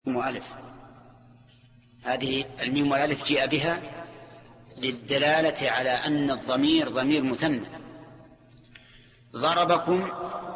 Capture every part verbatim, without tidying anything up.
وألف. هذه الميم والألف جاء بها للدلالة على أن الضمير ضمير مثنى. ضربكم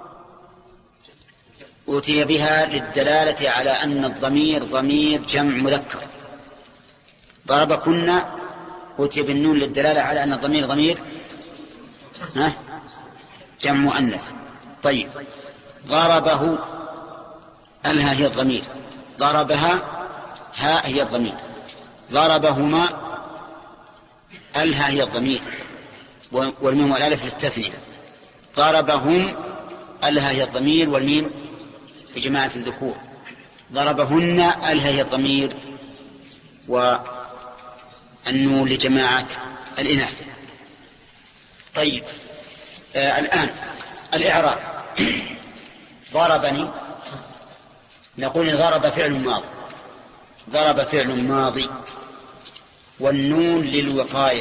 أتي بها للدلالة على أن الضمير ضمير جمع مذكر. ضربكن أتي بالنون للدلالة على أن الضمير ضمير ها جمع مؤنث. طيب، ضربه الها هي الضمير، ضربها ها هي الضمير، ضربهما الها هي الضمير، والميم والالف للتثنية. ضربهم الها هي الضمير والميم لجماعة الذكور. ضربهن الها هي الضمير والنون لجماعة الإناث. طيب، آه الآن الإعراب. ضربني نقول ضرب فعل ماضي، ضرب فعل ماضي والنون للوقاية،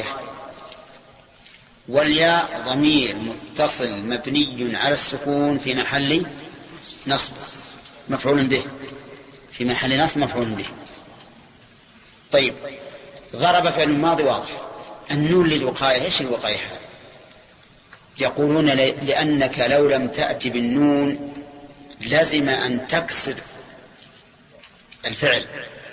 والياء ضمير متصل مبني على السكون في محل نصب مفعول به، في محل نصب مفعول به. طيب، ضرب فعل ماضي واضح. النون للوقاية، ايش الوقاية هذه؟ يقولون لأنك لو لم تأتي بالنون لازم أن تكسر الفعل،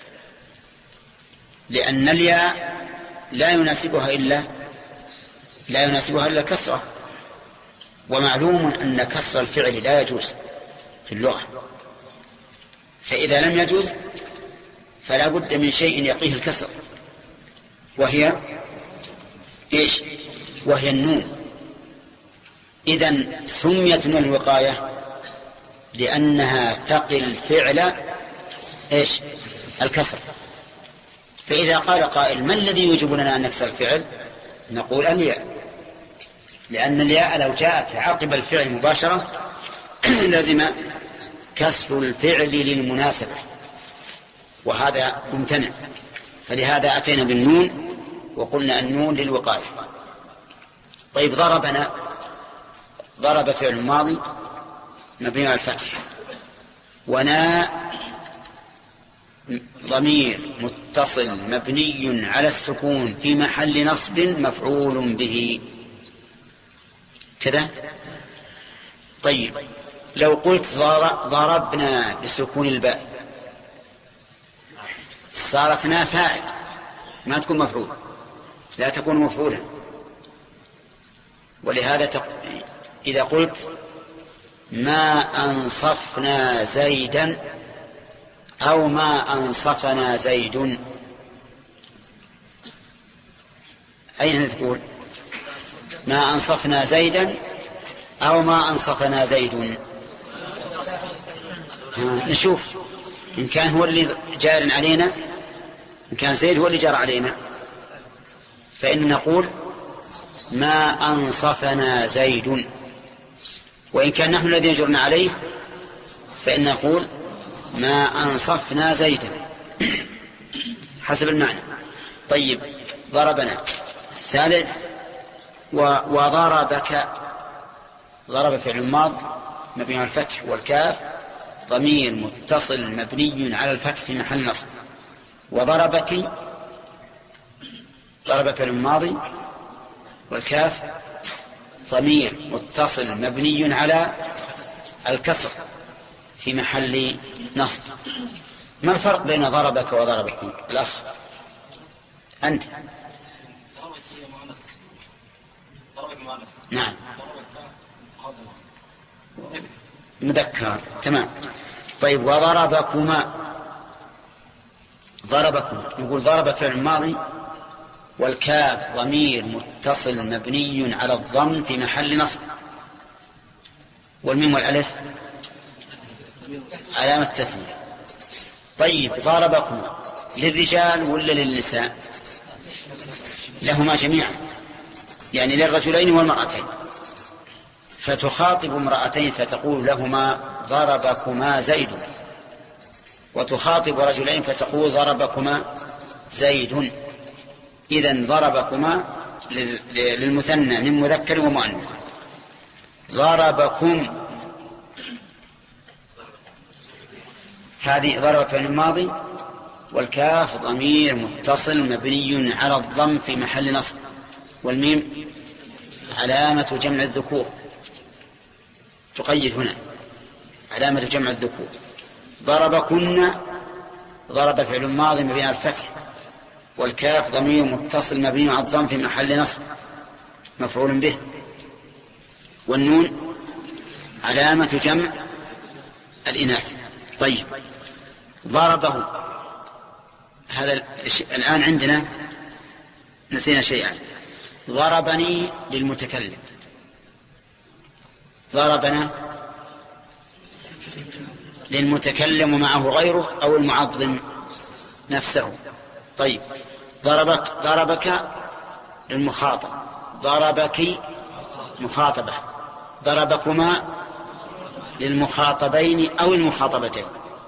لأن الياء لا يناسبها إلا لا يناسبها إلا كسرة، ومعلوم أن كسر الفعل لا يجوز في اللغة، فإذا لم يجوز فلا بد من شيء يقيه الكسر، وهي إيش؟ وهي النون. إذن سميت نون الوقاية لأنها تقي الفعل إيش؟ الكسر. فإذا قال قائل ما الذي يوجب لنا أن نكسر الفعل؟ نقول الياء، لأن الياء لو جاءت عقب الفعل مباشرة لازم كسر الفعل للمناسبة، وهذا ممتنع، فلهذا أتينا بالنون وقلنا النون للوقاية. طيب، ضربنا، ضرب فعل ماضي مبني على الفتح، ونا ضمير متصل مبني على السكون في محل نصب مفعول به كذا. طيب، لو قلت ضربنا بسكون الباء صارت نا فاعل، ما تكون مفعول، لا تكون مفعولا. ولهذا تق... إذا قلت ما أنصفنا زيدا أو ما أنصفنا زيد، أين تقول؟ ما أنصفنا زيدا أو ما أنصفنا زيد. نشوف إن كان هو اللي جار علينا، إن كان زيد هو اللي جار علينا فإن نقول ما أنصفنا زيد، وإن كان نحن الذين جرنا عليه فإن نقول ما أنصفنا زيدا حسب المعنى. طيب، ضربنا. الثالث وضربك. ضرب فعل ماض مبني على الفتح، والكاف ضمير متصل مبني على الفتح في محل نصب. وضربك ضرب فعل ماضي والكاف ضمير متصل مبني على الكسر في محل نصب. ما الفرق بين ضربك وضربكم الأخ أنت؟ نعم، مذكر، تمام. طيب، وضربكما. ضربكما نقول ضرب فعل ماضي والكاف ضمير متصل مبني على الضم في محل نصب، والميم والألف علامة تثنية. طيب، ضربكما للرجال ولا للنساء؟ لهما جميعا، يعني للرجلين والمرأتين. فتخاطب امرأتين فتقول لهما ضربكما زيد، وتخاطب رجلين فتقول ضربكما زيد. إذن ضربكما للمثنى من مذكر ومؤنث. ضربكم هذه ضرب فعل ماضي، والكاف ضمير متصل مبني على الضم في محل نصب، والميم علامة جمع الذكور، تقيد هنا علامة جمع الذكور. ضربكن ضرب فعل ماضي مبني على الفتح، والكاف ضمير متصل مبني على الضم في محل نصب مفعول به، والنون علامة جمع الإناث. طيب ضربه، هذا الآن عندنا نسينا شيئا. ضربني للمتكلم، ضربنا للمتكلم ومعه غيره أو المعظم نفسه. طيب ضربك ضربك للمخاطب، ضربك مخاطبة، ضربكما للمخاطبين أو المخاطبتين،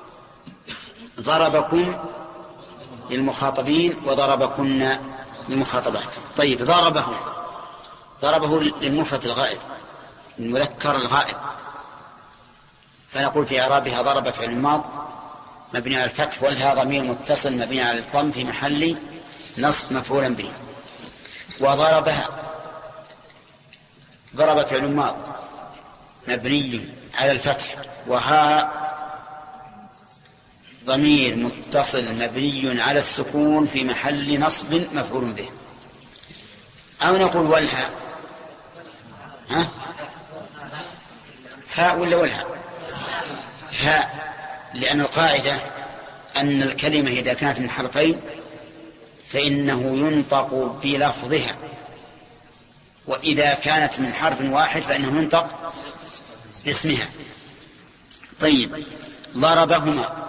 ضربكم للمخاطبين وضربكن للمخاطبات. طيب ضربه ضربه للمفرد الغائب، المذكر الغائب، فنقول في إعرابها ضرب فعل ماض مبني على الفتح، والها ضمير متصل مبني على الضم في محل نصب مفعولا به. وضربها ضرب فعل ماض مبني على الفتح، وها ضمير متصل مبني على السكون في محل نصب مفعول به. أو نقول والها، ها هاء ولا والها؟ هاء، لأن القاعدة أن الكلمة إذا كانت من حرفين فإنه ينطق بلفظها، وإذا كانت من حرف واحد فإنه ينطق باسمها. طيب ضربهما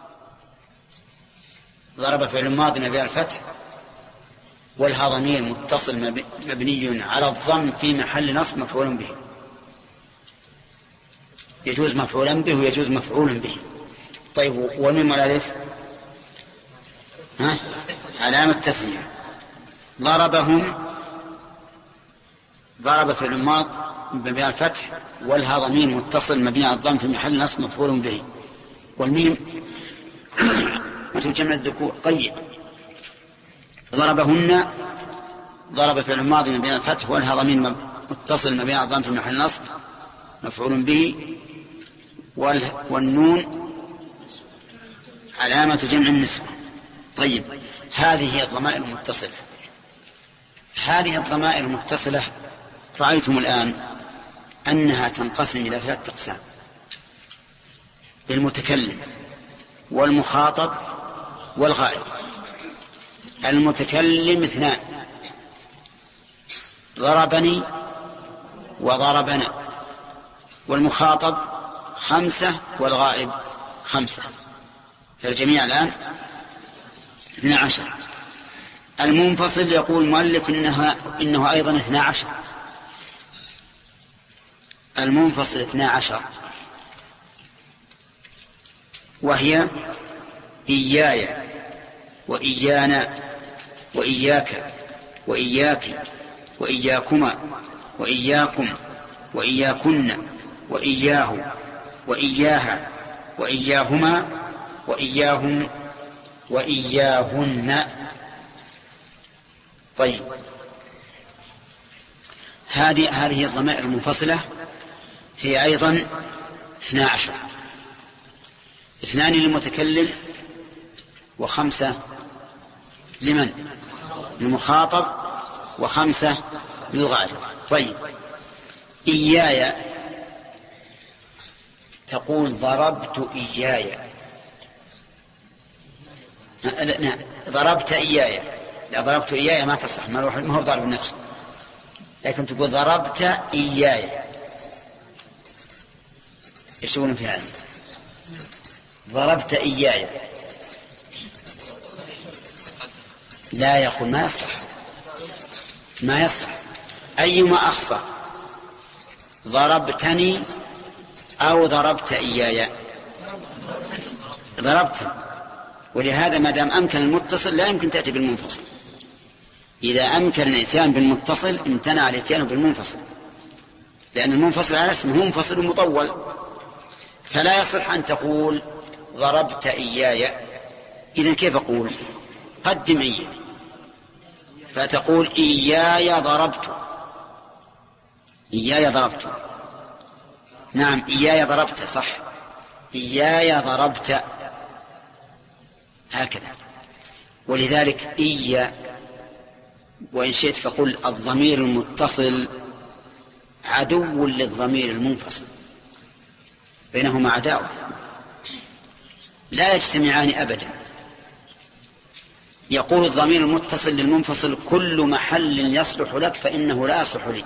ضرب فعل ماضي مبني على الفتح، والها ضمير متصل مبني على الضم في محل نصب مفعول به، يجوز مفعولا به ويجوز مفعولا به. طيب والميم والالف ها علامة تثنية. ضربهم ضرب فعل ماضي مبني على الفتح، والها ضمير متصل مبني على الضم في محل نصب مفعول به، والميم جمع الذكور. طيب ضربهن ضرب فعل ماضي مبني على الفتح، والها ضمير متصل مبني على الضم في محل نصب مفعول به، والنون علامة جمع النسبة. طيب هذه هي الضمائر المتصلة. هذه الضمائر المتصلة رأيتم الآن أنها تنقسم إلى ثلاثة أقسام: المتكلم والمخاطب والغائب. المتكلم اثنان: ضربني وضربنا. والمخاطب خمسة والغائب خمسة، فالجميع الآن اثنى عشر. المنفصل يقول المؤلف إنها إنه أيضا اثنى عشر. المنفصل اثنى عشر، وهي إياي وإيانا وإياك وإياك وإياكما وإياكم وإياكن وإياه وإياها وإياهما وإياهم وإياهن. طيب هذه هذه الضمائر المنفصلة هي أيضا اثنا عشر: اثنان للمتكلم وخمسة لمن؟ للمخاطب، وخمسة للغائب. طيب إياي تقول ضربت إياي، لا ضربت إياي، لا ضربت إياي ما تصح، ما هو ضرب النفس، لكن تقول ضربت إياي. ايش تقولون في هذا؟ ضربت إياي لا يقول ما يصح، ما يصح. أيما أخصى، ضربتني أو ضربت إياي؟ ضربت. ولهذا ما دام أمكن المتصل لا يمكن تأتي بالمنفصل. إذا أمكن الإتيان بالمتصل امتنع الإتيان بالمنفصل، لأن المنفصل على اسمه منفصل مطول، فلا يصح أن تقول ضربت إياي، إذن كيف أقول؟ قدم إياي، فتقول إياي ضربت، إياي ضربت، نعم إياي ضربت صح، إياي ضربت، هكذا. ولذلك إيا، وإن شئت فقل الضمير المتصل عدو للضمير المنفصل، بينهما عداوة لا يجتمعان أبدا. يقول الضمير المتصل للمنفصل كل محل يصلح لك فإنه لا يصلح لي،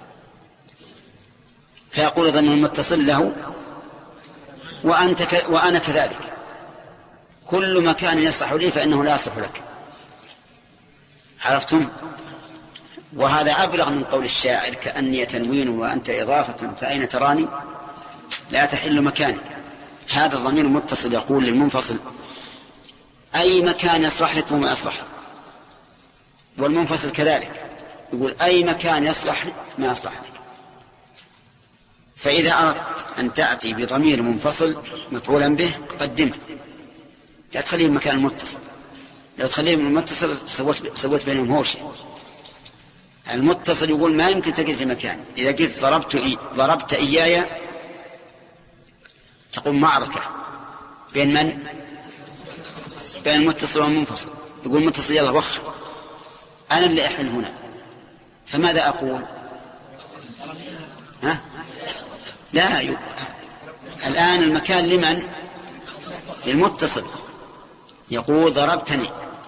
فيقول الضمير المتصل له وأنت ك... وأنا كذلك، كل مكان يصلح لي فإنه لا يصلح لك. عرفتم؟ وهذا أبلغ من قول الشاعر كأني تنوين وأنت إضافة فأين تراني لا تحل مكاني. هذا الضمير المتصل يقول للمنفصل أي مكان يصلح لك وما يصلح، والمنفصل كذلك يقول أي مكان يصلح لك ما يصلح لك. فإذا أردت أن تأتي بضمير منفصل مفعولا به قدمه، لا تخليه مكان المتصل، لو تخليه المتصل سويت, سويت بينهم هوشة. المتصل يقول ما يمكن تجد في مكان. إذا قلت ضربت, إي ضربت إياي تقوم معركة بين من؟ بين المتصل والمنفصل. يقول المتصل يلا وخ أنا اللي أحل هنا، فماذا أقول؟ ها؟ لا ي... الآن المكان لمن؟ للمتصل، يقول ضربتني،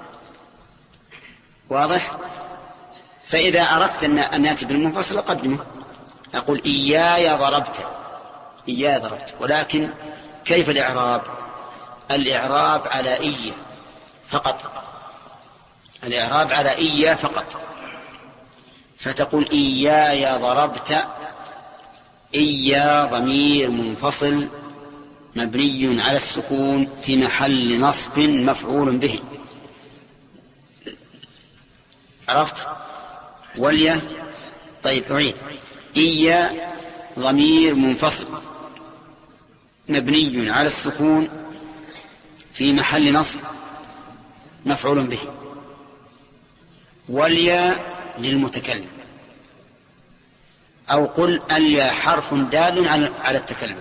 واضح؟ فإذا أردت أن يأتي بالمنفصل أقدمه، أقول إياي ضربت، إياي ضربت. ولكن كيف الإعراب؟ الإعراب على إيا فقط، الإعراب على إيا فقط. فتقول إياي ضربت، إيا ضمير منفصل مبني على السكون في محل نصب مفعول به. عرفت؟ واليا طيب أعيد. إيا ضمير منفصل مبني على السكون في محل نصب مفعول به. واليا للمتكلم، أو قل اليا حرف دال على التكلم.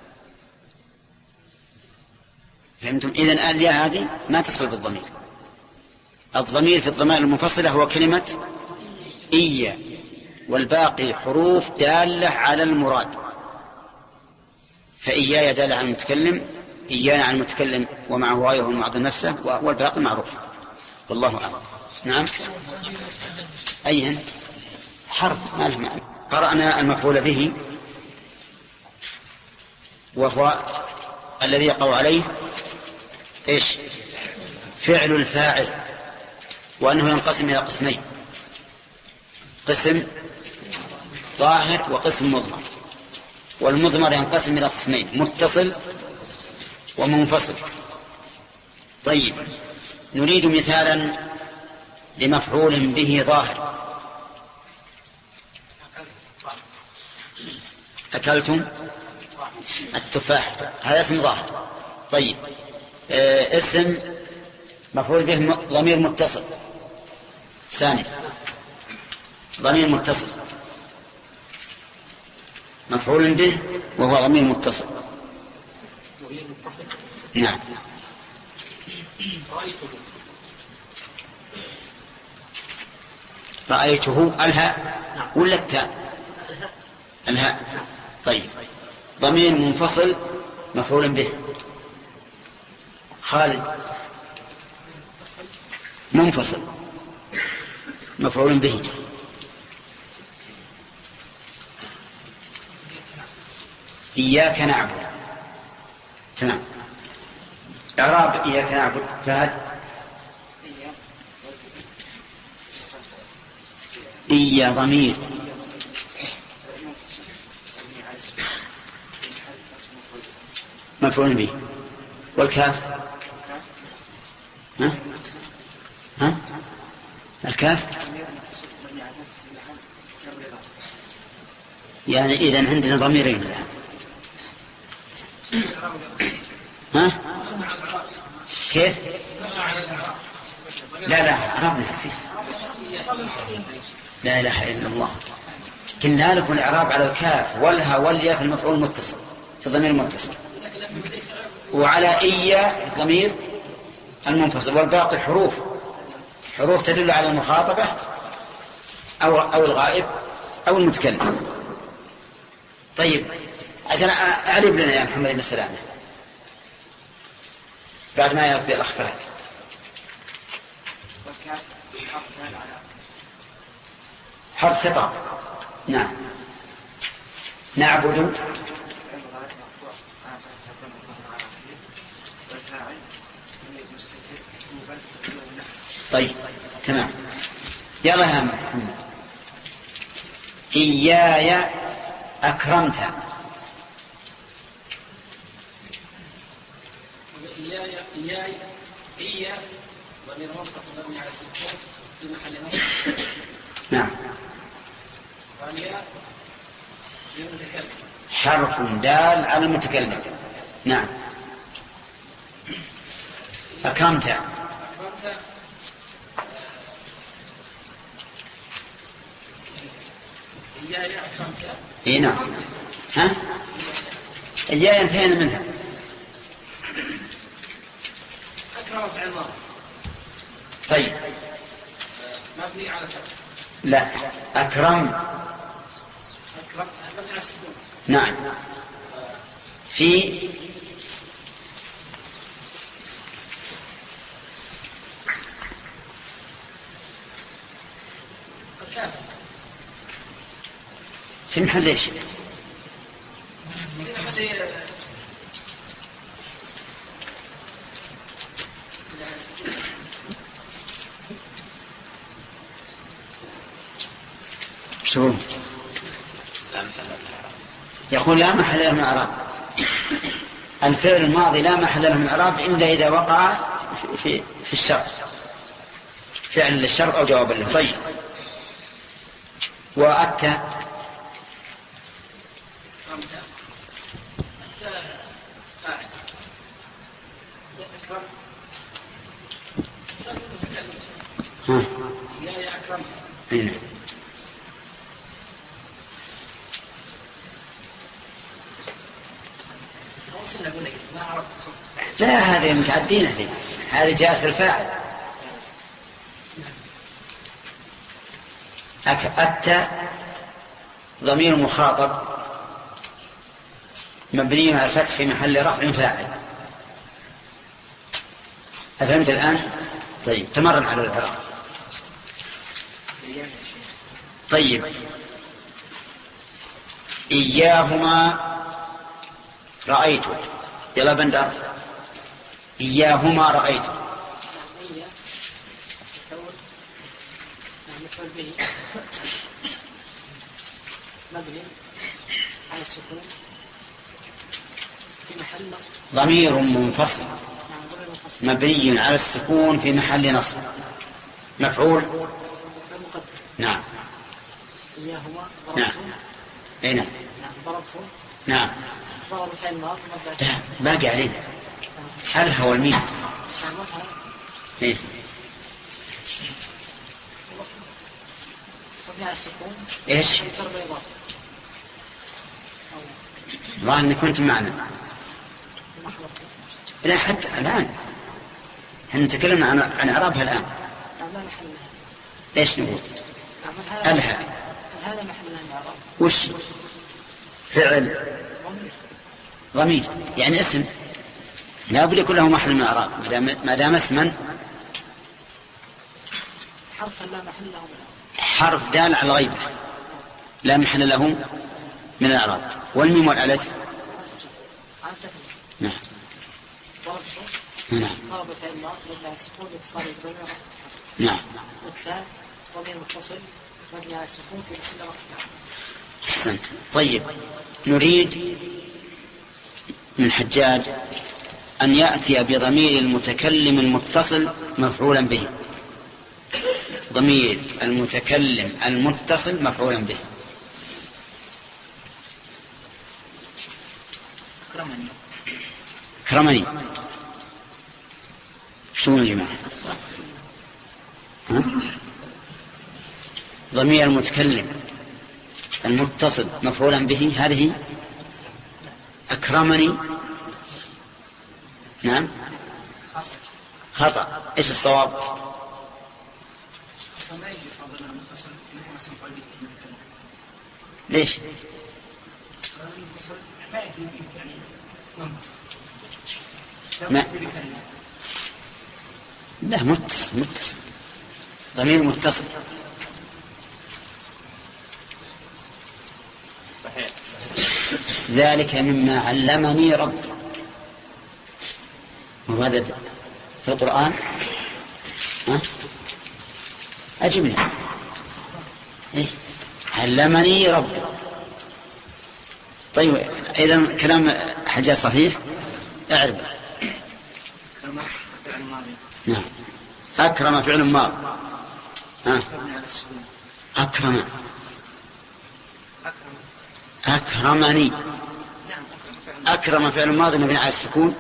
فهمتم؟ إذن اليا هذه ما تصل بالضمير. الضمير في الضمائر المنفصلة هو كلمة إيا، والباقي حروف دالة على المراد. فإياي دالة على المتكلم، إيانا على المتكلم ومعه غاية المعظم نفسه، والباقي معروف. والله أعلم. نعم. أيهن حرف ما له معنى. قرأنا المفعول به وهو الذي يقع عليه إيش؟ فعل الفاعل، وأنه ينقسم إلى قسمين، قسم ظاهر وقسم مضمر. والمضمر ينقسم إلى قسمين، متصل ومنفصل. طيب نريد مثالا لمفعول به ظاهر. أكلتم التفاح، هذا اسم ظاهر. طيب آه اسم مفعول به ضمير متصل، ثاني ضمير متصل مفعول به وهو ضمير متصل. نعم. رأيته الهاء ولا التاء؟ الهاء. طيب ضمير منفصل مفعول به. خالد منفصل مفعول به. إياك نعبد. تمام. إعراب إياك نعبد فهد. إيا ضمير مفعول به. والكاف ها؟ ها؟ الكاف يعني إذن عندنا ضميرين الآن. ها؟ كيف؟ لا لا إعرابنا كيف؟ لا إله إلا الله. قلنا لكم الإعراب على الكاف والها والياء في المفعول المتصل في الضمير المتصل، وعلى إيا في الضمير المنفصل، والباقي حروف حروف تدل على المخاطبة أو أو الغائب أو المتكلم. طيب عشان أعرب لنا يا محمد بن سلامة بعد ما يقضي الأخ فهد. حرف خطاب. نعم. نعبد. طيب تمام. يلا يا محمد. إياي أكرمت. إياي إياي إيا ضمير منفصل مبني على السكون في محل نصب. نعم. والياء للمتكلم حرف دال على المتكلم. نعم. أكرمت. أكرمت إياي أكرمت. إيه نعم. ها؟ إياي انتهينا منها. أكرم فعل ماضي. طيب. مبني على فتح. لا أكرم. أكرم مبني على السكون. نعم. في في محل ايش؟ في محل شو يقول لا محل له من الإعراب. الفعل الماضي لا محل له من الإعراب إلا إذا وقع في في الشرط، فعل للشرط أو جواب له. طيب. وأتى ها. يا أكرمت. هنا. لا هذه متعدين هذه هذه جاءت في الفاعل. أتى ضمير مخاطب مبني على الفتح في محل رفع فاعل. أفهمت الآن؟ طيب تمرن على الإعراب. طيب. إياهما رأيت. يلا بندر. إياهما رأيت. مبني على السكون في محل نصب. ضمير منفصل مبني على السكون في محل نصب. مفعول. نعم. إياهما نعم. أين؟ نعم ضربتم. نعم. ضرب فعل ماضي. لا باقي علينا. هل هو الميم؟ إيه؟ مبني على السكون. إيش؟ والله إني كنت معنا. لا حتى الآن احنا تكلمنا عن عن إعرابها الآن. إيش نقول؟ ألها. هذا محلها إعراب. وش؟ فعل. ضمير يعني اسم لا بد يكون له محل من الإعراب ما دام اسما. حرف لا محل له. حرف دال على الغيبة لا محل له من الإعراب. والميم والألف. نعم. نعم. ضرب فعل ماضي مبني على السكون اتصال بالضمير رفع. نعم. والتاء ضمير متصل مبني على السكون في محل رفع. أحسنت. طيب نريد من حجاج أن يأتي بضمير المتكلم المتصل مفعولا به. ضمير المتكلم المتصل مفعولا به. أكرمني. أكرمني. شو يا جماعة؟ ها؟ ضمير المتكلم المتصل مفعولا به، هذه أكرمني. نعم خطأ. إيش الصواب؟ ليش؟ ما لا متصل متصل ضمير متصل. صحيح. ذلك مما علمني ربي. وهذا في القرآن. ها؟ أجبني. إيه؟ علمني ربي. طيب إذا كلام حجاج صحيح. أعرف. نعم. أكرم فعل ماض. ها؟ أكرم. أكرمني. أكرم فعل ماض مبني على السكون.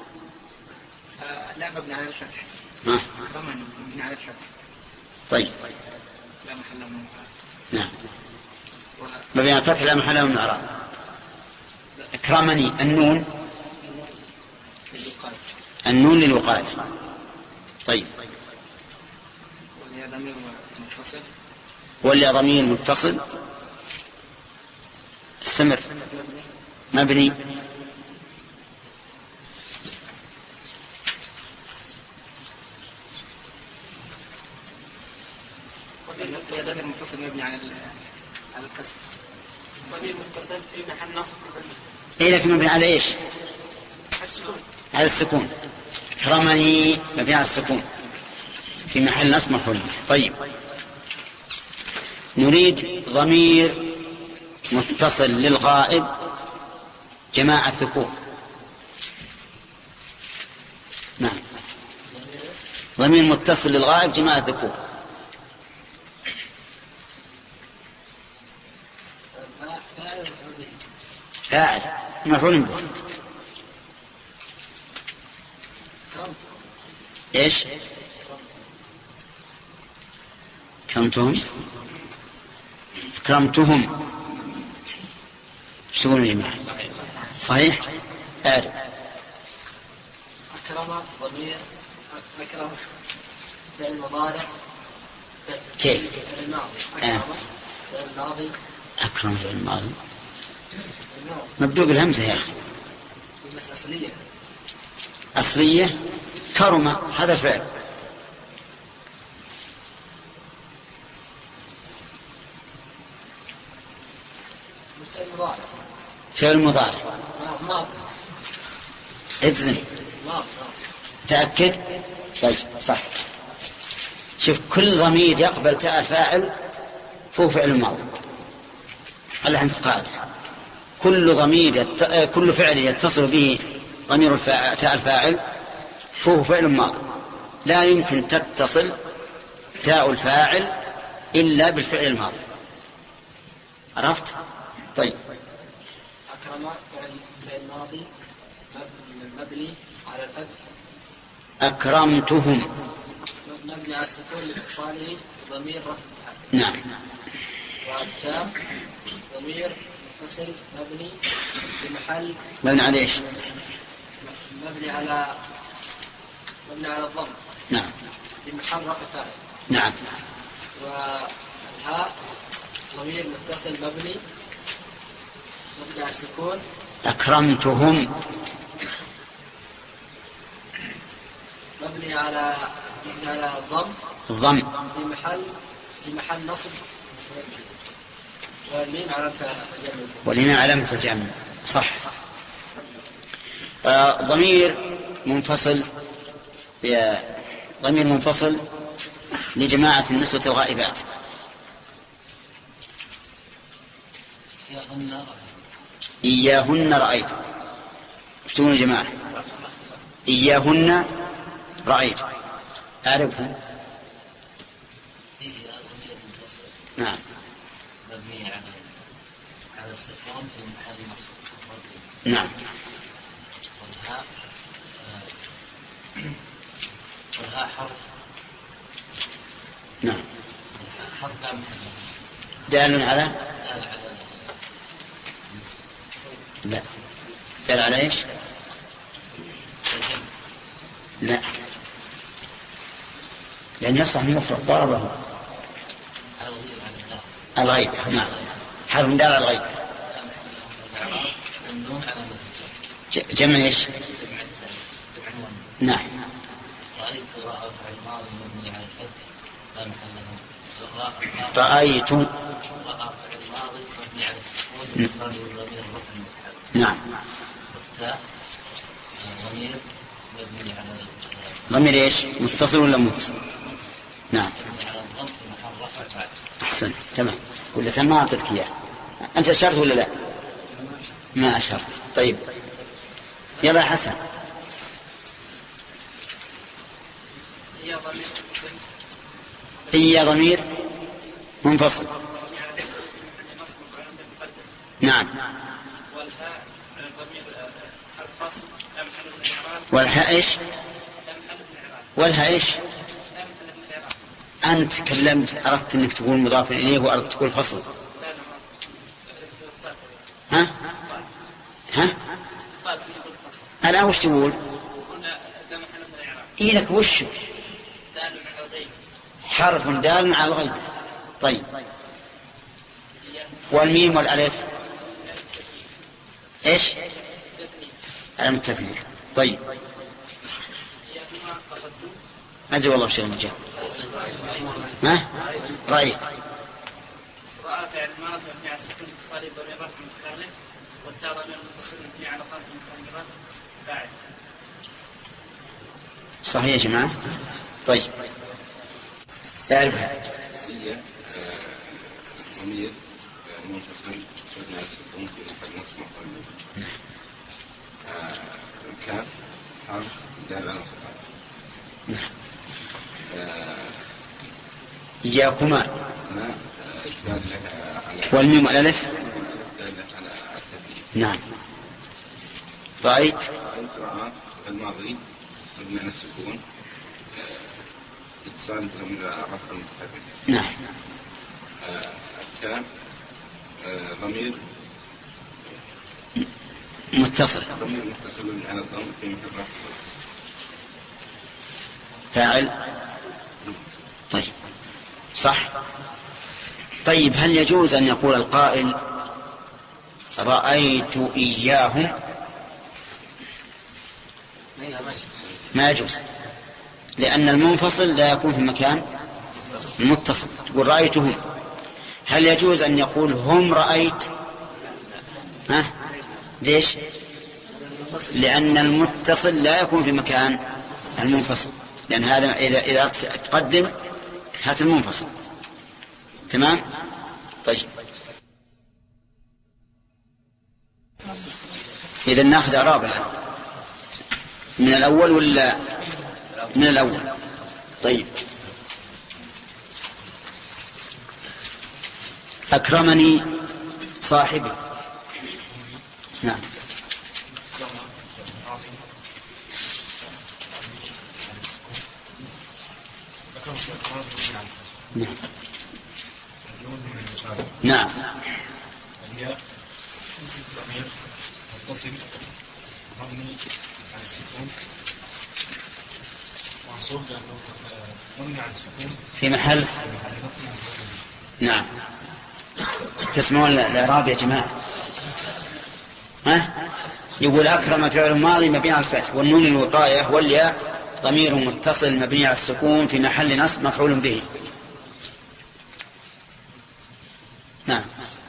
لا مبني على الفتح. أكرمني مبني على الفتح. طيب. لا محل من نعم. مبني على الفتح لا محل من الإعراب. أكرمني النون. النون للوقاية. طيب. ولي ضمير متصل. ولي ضمير متصل. استمر. مبني. ضمير متصل مبني على على الكسر. ضمير متصل في محل نصب. إيه لكن مبني على إيش؟ السكون. على السكون. أكرمني مبني على السكون في محل نصب مفعول به. طيب. نريد ضمير متصل للغائب جماعة ذكور. نعم. ضمير متصل للغائب جماعة ذكور. فاعل مفعول به. ايش؟ كرمتهم. كرمتهم. شو يا جماعة؟ صحيح؟ أعرف. أكرم ضمير. أكرم فعل مضارع. كيف؟ فعل الماضي. أكرم فعل الماضي. أكرم فعل الماضي مبدوء بالهمزة يا أخي. بس أصلية. أصلية. كرم هذا الفعل. فعل مضارع. ماضي. اجزم. ماضي. تأكد. طيب صح. شوف كل ضمير يقبل تاء الفاعل فهو فعل ماضي. هل عندك قاعدة؟ كل ضمير يت... كل فعل يتصل به ضمير الفاعل تاء الفاعل فهو فعل ماضي. لا يمكن تتصل تاء الفاعل إلا بالفعل الماضي. عرفت؟ طيب. أكرم فعل ماضي مبني على الفتح. أكرمتهم. مبني على السكون لاتصاله ضمير رفع. نعم. والتاء ضمير متصل مبني في محل. مبني على ايش؟ مبني على مبني على الضم. نعم. في محل رفع فاعل. نعم. والهاء ضمير متصل مبني مبني على السكون. أكرمتهم. مبني على مبني على الضم. الضم. في محل في محل نصب. والميم علامة الجمع. والميم علامة الجمع. صح. آه ضمير منفصل. ضمير منفصل لجماعة النسوة الغائبات. إياهن رأيت. اشتمون يا جماعة. إياهن رأيت. أعرفها. نعم. مبني على على السكون في محل نصب. نعم. والهاء نعم. دال على لا دال على ايش؟ لا لأن يصح المفرد ضربه الغيب. نعم حرف دال على الغيب. جمع ايش؟ نعم. رأيت نعم. ضمير ايش؟ متصل ولا متصل؟ نعم احسن تمام. ولا سمع اعطيتك اياه انت اشرت ولا لا؟ ما اشرت. طيب يلا حسن. هي ضمير منفصل. نعم. والهاء ايش؟ والهاء ايش؟ أنت تكلمت أردت أنك تقول مضاف إليه وأردت تقول فصل. ها؟ ها؟ أنا وش تقول؟ إيلك وش؟ حرف دال على الغيب. طيب والميم والألف إيش؟ علامة التثنية. طيب أدري والله وش المجال. ما رأيت رأى فعل ماضي مبني على السكون اتصالي ضمير رفع متحرك والتاء ضمير متصل مبني على ضم متحرك فاعل. صحيح يا جماعة. طيب اعرفها. هي ضمير منفصل مبني على السكون في محل نصب مفعول. كاف حرف دال على الخطأ. إياكما والميم والألف. نعم. رأيت رأى الماضي مبني على السكون اتصال ضمير رفع المتحرك. نعم. التاء ضمير متصل ضمير متصل على الضم في محل رفع فاعل. طيب صح. طيب هل يجوز أن يقول القائل رأيت إياهم؟ ما يجوز، لأن المنفصل لا يكون في مكان متصل. تقول رأيتهم. هل يجوز أن يقول هم رأيت؟ ها؟ ليش؟ لأن المتصل لا يكون في مكان المنفصل، لأن هذا إذا إذا تقدم هات المنفصل. تمام. طيب إذا نأخذ إعراب الآن من الأول ولا من الأول؟ طيب أكرمني صاحبي. نعم. نعم. نعم. هي ضمير متصل مبني على السكون منصوب لأنه مبني على السكون في محل. نعم. تسمعون الإعراب يا جماعة؟ ها؟ يقول أكرم فعل ماضي مبني على الفتح والنون الوقاية والياء ضمير متصل مبني على السكون في محل نصب مفعول به. نعم.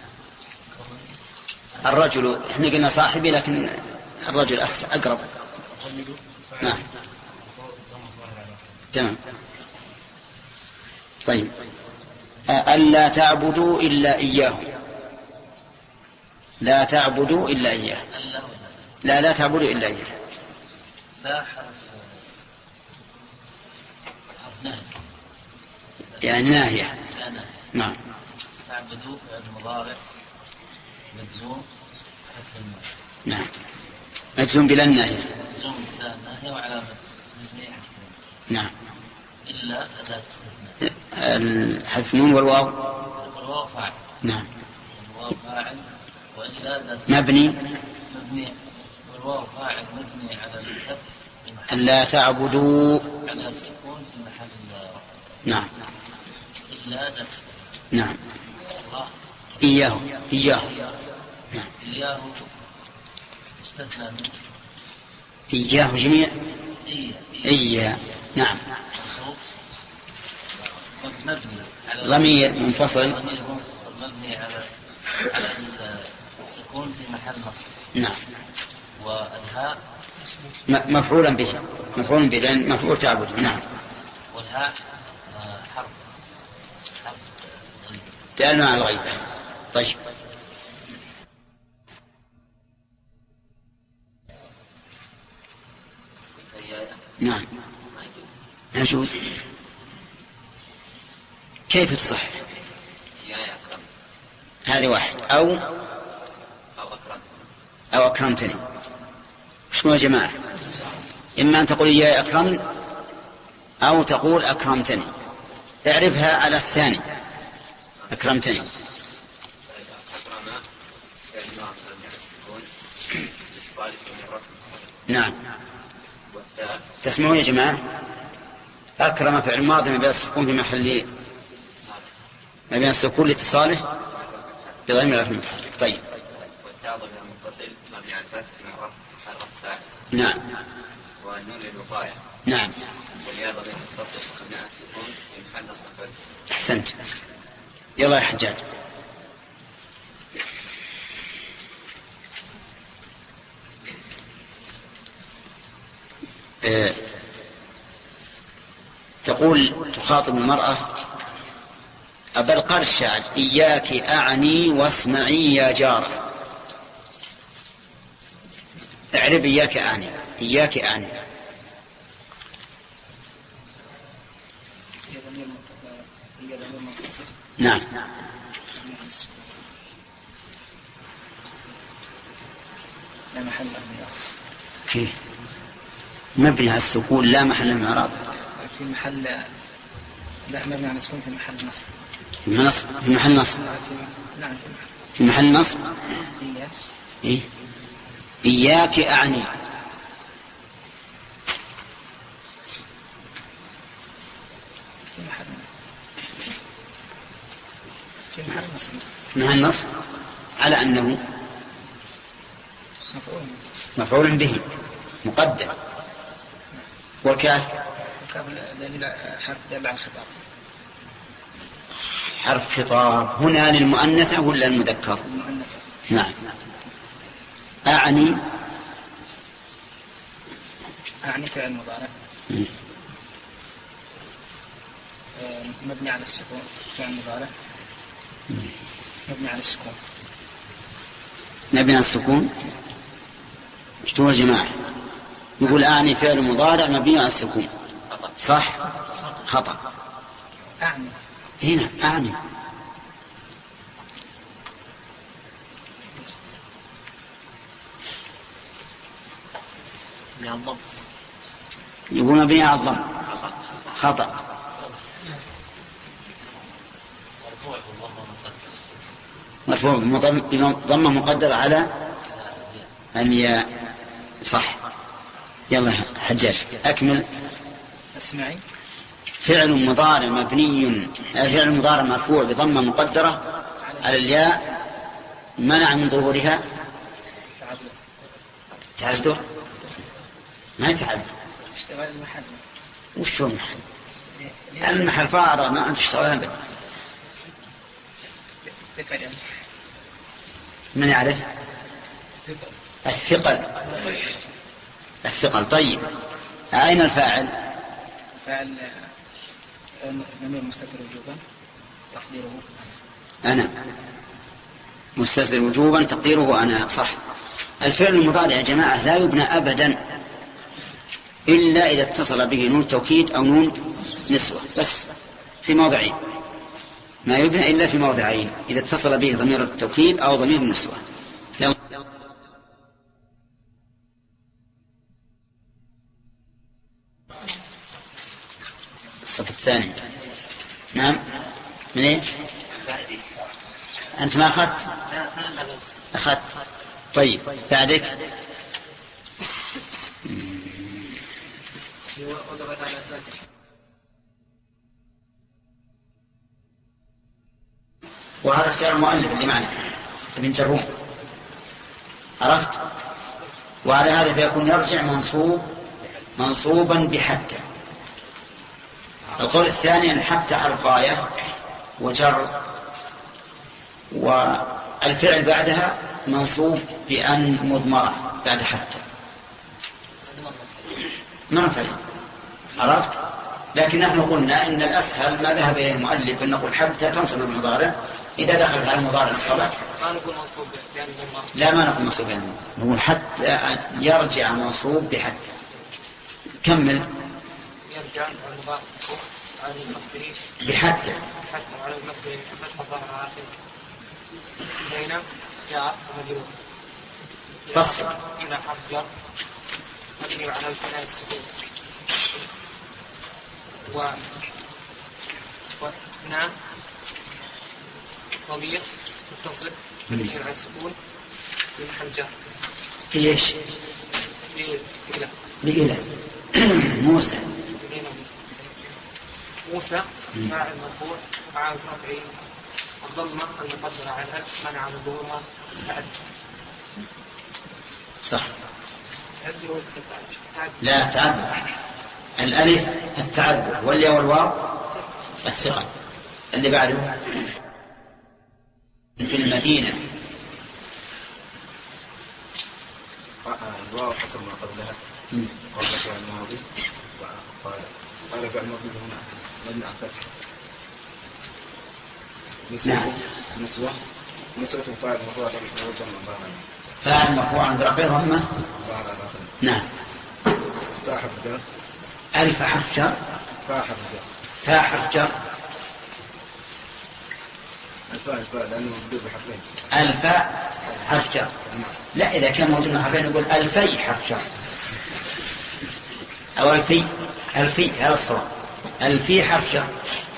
الرجل احنا قلنا صاحبي لكن الرجل أحسن أقرب. نعم. تمام. طيب ألا تعبدوا إلا إياه. لا تعبدوا إلا إياه. لا لا تعبدوا إلا إياه. لا حرف حرف نهي يعني ناهية. نعم. تعبدوا فعل مضارع مجزوم حرف النهي. نعم. مجزوم بلا الناهية. مجزوم بلا النهي وعلامة جزمه حرف. نعم. إلا أداة استثناء. حذف النون والواو. والواو فاعل. نعم. الواو فاعل وإلا أداة مبني. مبني والواو فاعل مبني على الفتح. ألا تعبدوا. على السكون في محل رفع. نعم. إلا أداة. نعم. إياه إياه. نعم. إياه استثنى منه. إياه جميع. إياه. إياه. نعم. مبني على ضمير منفصل. ضمير منفصل مبني على على السكون في محل نصب. نعم. والهاء مفعولا به. مفعول به لأن مفعول تعبد. نعم. والهاء حرف حرف دال على الغيبة. طيب. نعم يجوز. كيف تصح؟ هذه واحد. أو أو أكرمتني. شو يا جماعة؟ إما أن تقول يا أكرمن أو تقول أكرمتني. اعرفها على الثاني. أكرمتني. نعم. تسمعون يا جماعة؟ أكرم فعل ماضي ما بين السكون في محل ما بين السكون لاتصاله بضمير الرفع المتحرك. طيب. والتاء ضمير متصل مبني على الفتح في محل رفع فاعل. نعم. والنون للوقاية. نعم. والياء ضمير متصل مبني على السكون في محل نصب فاعل. أحسنت. يلا يا حجاج. أه تقول تخاطب المرأة بل قال الشاعر إياك أعني واسمعي يا جارة. اعرب إياك أعني. إياك أعني. نعم. لا محل له. كيف؟ مبني على السكون لا محل له من إعراب. في محل لا مبني على السكون في محل نصب. في نصب في محل نصب. نعم في محل نصب. إيه؟ إياك أعني. في محل في محل نصب. في محل نصب على أنه مفعول مفعول به مقدم. والكاف الكاف دليل حرف دال على الخطاب. حرف خطاب هنا للمؤنثة ولا المذكر؟ المؤنثة. نعم. أعني. أعني فعل مضارع مبني على السكون. فعل مضارع مبني على السكون. مبني على السكون. ايش تقول يا جماعة؟ يقول أعني فعل مضارع مبني على السكون. صح؟ خطأ. أعني. هنا أعني. يقول مبني على الضم. خطأ. مرفوع بضمة مقدر على الياء. صح. يلا حجاج أكمل. اسمعي. فعل مضارع مبني فعل مضارع مرفوع بضمة مقدرة على الياء منع من ظهورها تعذر. ما يتعذر. اشتغل المحل. وشو المحل؟ المحل فارغ ما أنت تشتغل أبدا. من يعرف؟ الثقل. الثقل. طيب أين الفاعل؟ الفاعل ضمير مستتر وجوبا تقديره أنا. مستتر وجوبا تقديره أنا. صح. الفعل المضارع يا جماعة لا يبنى أبدا إلا إذا اتصل به نون توكيد أو نون نسوة بس في موضعين. ما يبنى إلا في موضعين إذا اتصل به ضمير التوكيد أو ضمير النسوة. الصف الثاني. نعم. من ايه؟ أنت ما أخذت؟ أخذت. طيب ساعدك. وهذا اختيار المؤلف اللي معنا ابن جروم، عرفت؟ وعلى هذا فيكون يرجع منصوب منصوبا بحتى. القول الثاني أن حتى حرف غاية وجر، والفعل بعدها منصوب بأن مضمرة بعد حتى مثلا، عرفت؟ لكن نحن قلنا إن الأسهل ما ذهب إليه المؤلف أن نقول حتى تنصب المضارع إذا دخلت على المضارع الصلاة. ما نقول منصوب يعني مضمر. لا ما نقول منصوب يعني، نقول حتى يرجع منصوب بحتى. كمل. يرجع المضارع على المصدرين بحتى حتى على المصدرين فتح الظاهر عاقل بين جاء ومجرور. بس إلى حرف جر مبني على البناء السكون و وهنا ضمير متصل مبني على السكون في محل جر. ايش؟ إلى لإله موسى. موسى فاعل مرفوع وعلى رفعه الضمة المقدرة على الألف منع من ظهورها تعد. صح. تعد ولا تعد؟ لا تعذر. الألف التعذر والياء والواو الثقل. اللي بعده في المدينة. الواو حسب ما قبلها قبل فعل الماضي وقال قال فعل الماضي هنا مبني على الفتح. نسوة نسوة نسوة فاعل مرفوع فاعل مرفوع عند رفعه ضمة. نعم. فاء حرف جر. ألف حرف جر. فاء حرف جر. فاء حرف جر. الفاء الفاء لأنه موجود بحرفين. الفاء حرف جر. لا إذا كان موجود بحرفين نقول ألفي حرف جر أو ألفي. ألفي هذا الصواب. ألفي حرف جر.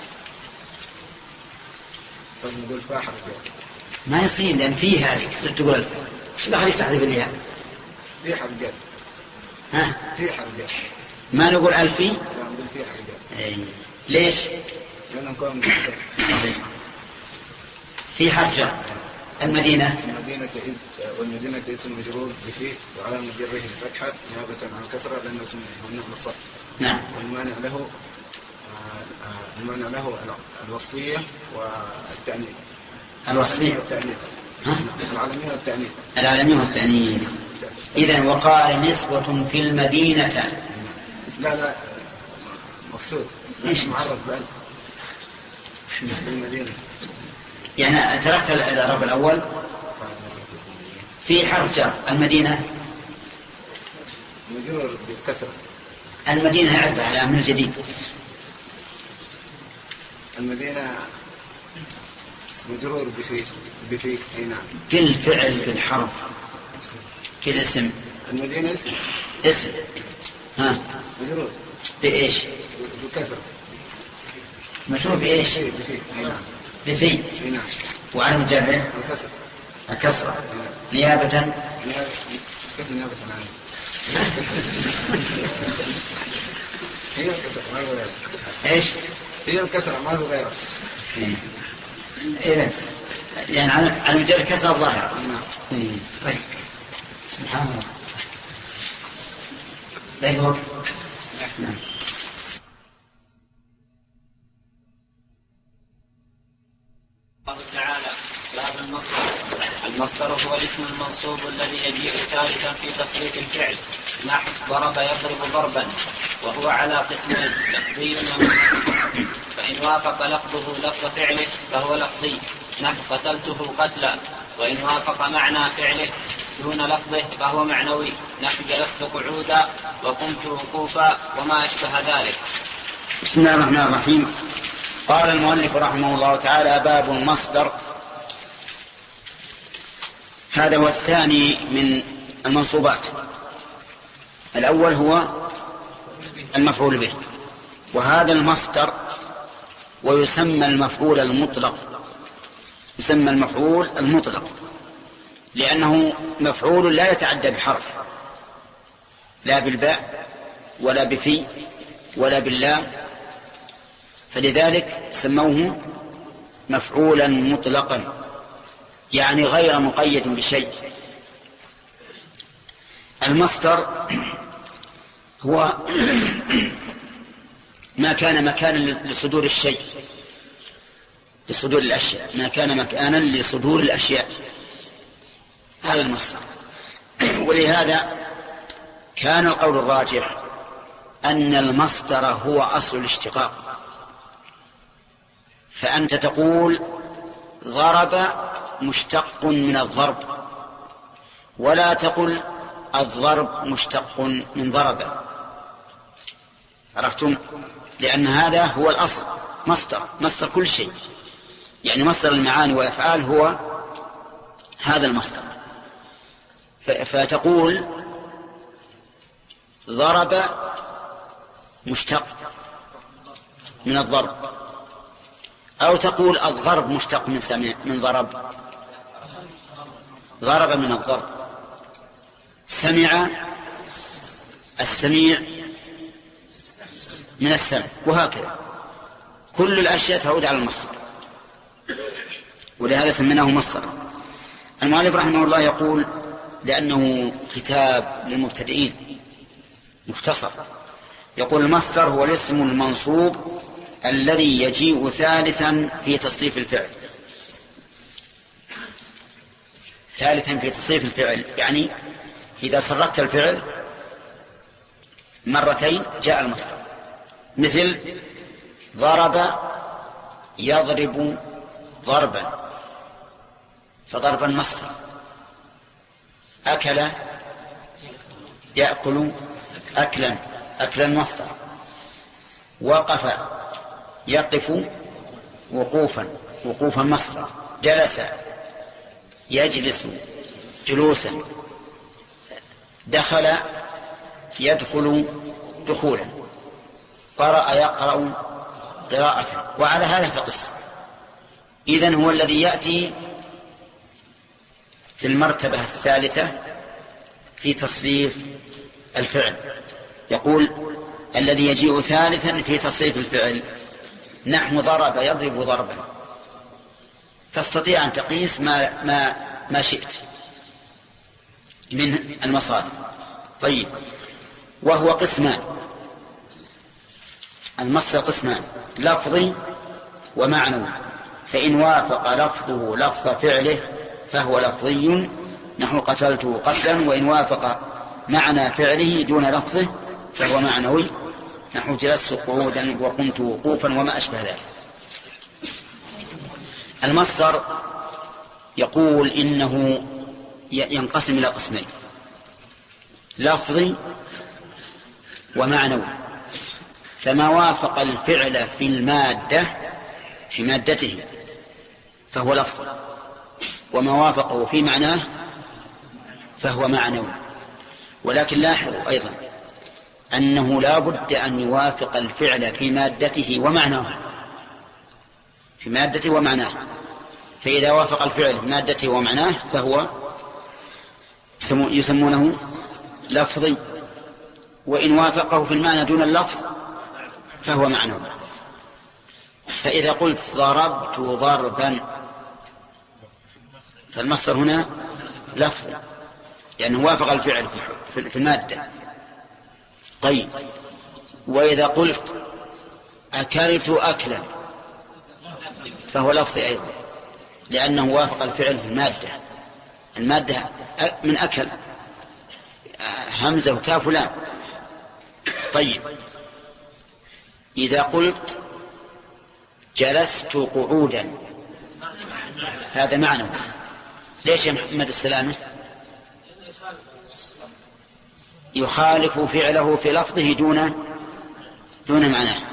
طيب نقول فاء حرف جر. ما يصير لأن فيه هذه كثير تقول ألف. وش اللي خليك تحذف الياء؟ في حرف جر. ها؟ في حرف جر. ما نقول ألفي؟ لا نقول في حرف جر. أي. ليش؟ لأنه مكون من حرفين. صحيح. في حرف جر. المدينة. المدينة والمدينة اسم مجرور بفي وعلامة جره الفتحة نيابة عن الكسرة لأنه اسم ممنوع من الصرف. نعم. والمانع له المانع له الوصفية والتأنيث. الوصفية والتأنيث. العالمية والتأنيث. العالمية والتأنيث. إذن وقال نسوة في المدينة. لا لا مقصود. إيش معرف بألف في المدينة. يعني تركت الإعراب الأول. في حرف جر. المدينة مجرور بالكسرة. المدينة عربة على من الجديد. المدينة مجرور بفي بفي اي نعم. كل فعل كل حرف كل اسم. المدينة اسم. اسم. ها. مجرور. بإيش؟ بالكسرة. مشروع بإيش؟ بفي اي نعم. بفي. اي نعم. وعلى مجره الكسرة. الكسرة. نيابة. نيابة. كيف نيابة عنه؟ هي الكسرة ما هو غيره. ايش؟ هي الكسرة ما هو غيره. إذن يعني على على مجرد الكسرة الظاهرة. نعم. طيب. سبحان الله. بينهم. نعم. الله تعالى باب المصدر. المصدر هو الاسم المنصوب الذي يجيء ثالثا في تصريف الفعل نحو ضرب يضرب ضربا، وهو على قسمين لفظي ومعنوي. فإن وافق لفظه لفظ فعله فهو لفظي نحو قتلته قتلا، وإن وافق معنى فعله دون لفظه فهو معنوي نحو جلست قعودا وقمت وقوفا وما أشبه ذلك. بسم الله الرحمن الرحيم. قال المؤلف رحمه الله تعالى باب المصدر. هذا هو الثاني من المنصوبات. الأول هو المفعول به وهذا المصدر ويسمى المفعول المطلق، يسمى المفعول المطلق لأنه مفعول لا يتعدى بحرف، لا بالباء ولا بفي ولا باللام، فلذلك سموه مفعولا مطلقا، يعني غير مقيد بشيء. المصدر هو ما كان مكانا لصدور الشيء، لصدور الأشياء، ما كان مكانا لصدور الأشياء، هذا المصدر. ولهذا كان القول الراجح أن المصدر هو أصل الاشتقاق، فأنت تقول ضرب مشتق من الضرب، ولا تقل الضرب مشتق من ضرب، عرفتم؟ لأن هذا هو الأصل، مصدر مصدر كل شيء، يعني مصدر المعاني والأفعال هو هذا المصدر. فتقول ضرب مشتق من الضرب، أو تقول الضرب مشتق من سمع من ضرب، ضرب من الضرب، سمع السميع من السمع، وهكذا كل الأشياء تعود على المصدر، ولهذا سميناه مصدر. المؤلف رحمه الله يقول لأنه كتاب للمبتدئين مختصر، يقول المصدر هو الاسم المنصوب الذي يجيء ثالثا في تصريف الفعل. ثالثا في تصريف الفعل يعني إذا صرفت الفعل مرتين جاء المصدر، مثل ضرب يضرب ضربا، فضربا مصدر. أكل يأكل أكلا، أكلا مصدر. وقف يقف وقوفا، وقوفا مصدر. جلس يجلس جلوسا. دخل يدخل دخولا. قرأ يقرأ قراءة، وعلى هذا فقس. إذن هو الذي يأتي في المرتبة الثالثة في تصريف الفعل. يقول الذي يجيء ثالثا في تصريف الفعل، نحو ضرب يضرب ضربا، تستطيع أن تقيس ما, ما, ما شئت من المصادر. طيب، وهو قسمان، المصدر قسمان، لفظي ومعنوي. فإن وافق لفظه لفظ فعله فهو لفظي، نحو قتلته قتلا. وإن وافق معنى فعله دون لفظه فهو معنوي، نحو جلست قعودا وقمت وقوفا وما أشبه ذلك. المصدر يقول إنه ينقسم إلى قسمين، لفظي ومعنوي. فما وافق الفعل في المادة في مادته فهو لفظ، وما وافقه في معناه فهو معنوي. ولكن لاحظوا أيضا أنه لا بد أن يوافق الفعل في مادته ومعناه، في مادته ومعناه. فإذا وافق الفعل في مادته ومعناه فهو يسمونه لفظي، وإن وافقه في المعنى دون اللفظ فهو معنوي. فإذا قلت ضربت ضربا فالمصدر هنا لفظي لأنه وافق الفعل في المادة. طيب، وإذا قلت أكلت أكلا فهو لفظي أيضا لأنه وافق الفعل في المادة، المادة من أكل، همزة وكاف لام. طيب، إذا قلت جلست قعودا هذا معنى. ليش يا محمد السلامة؟ يخالف فعله في لفظه دون دون معناه.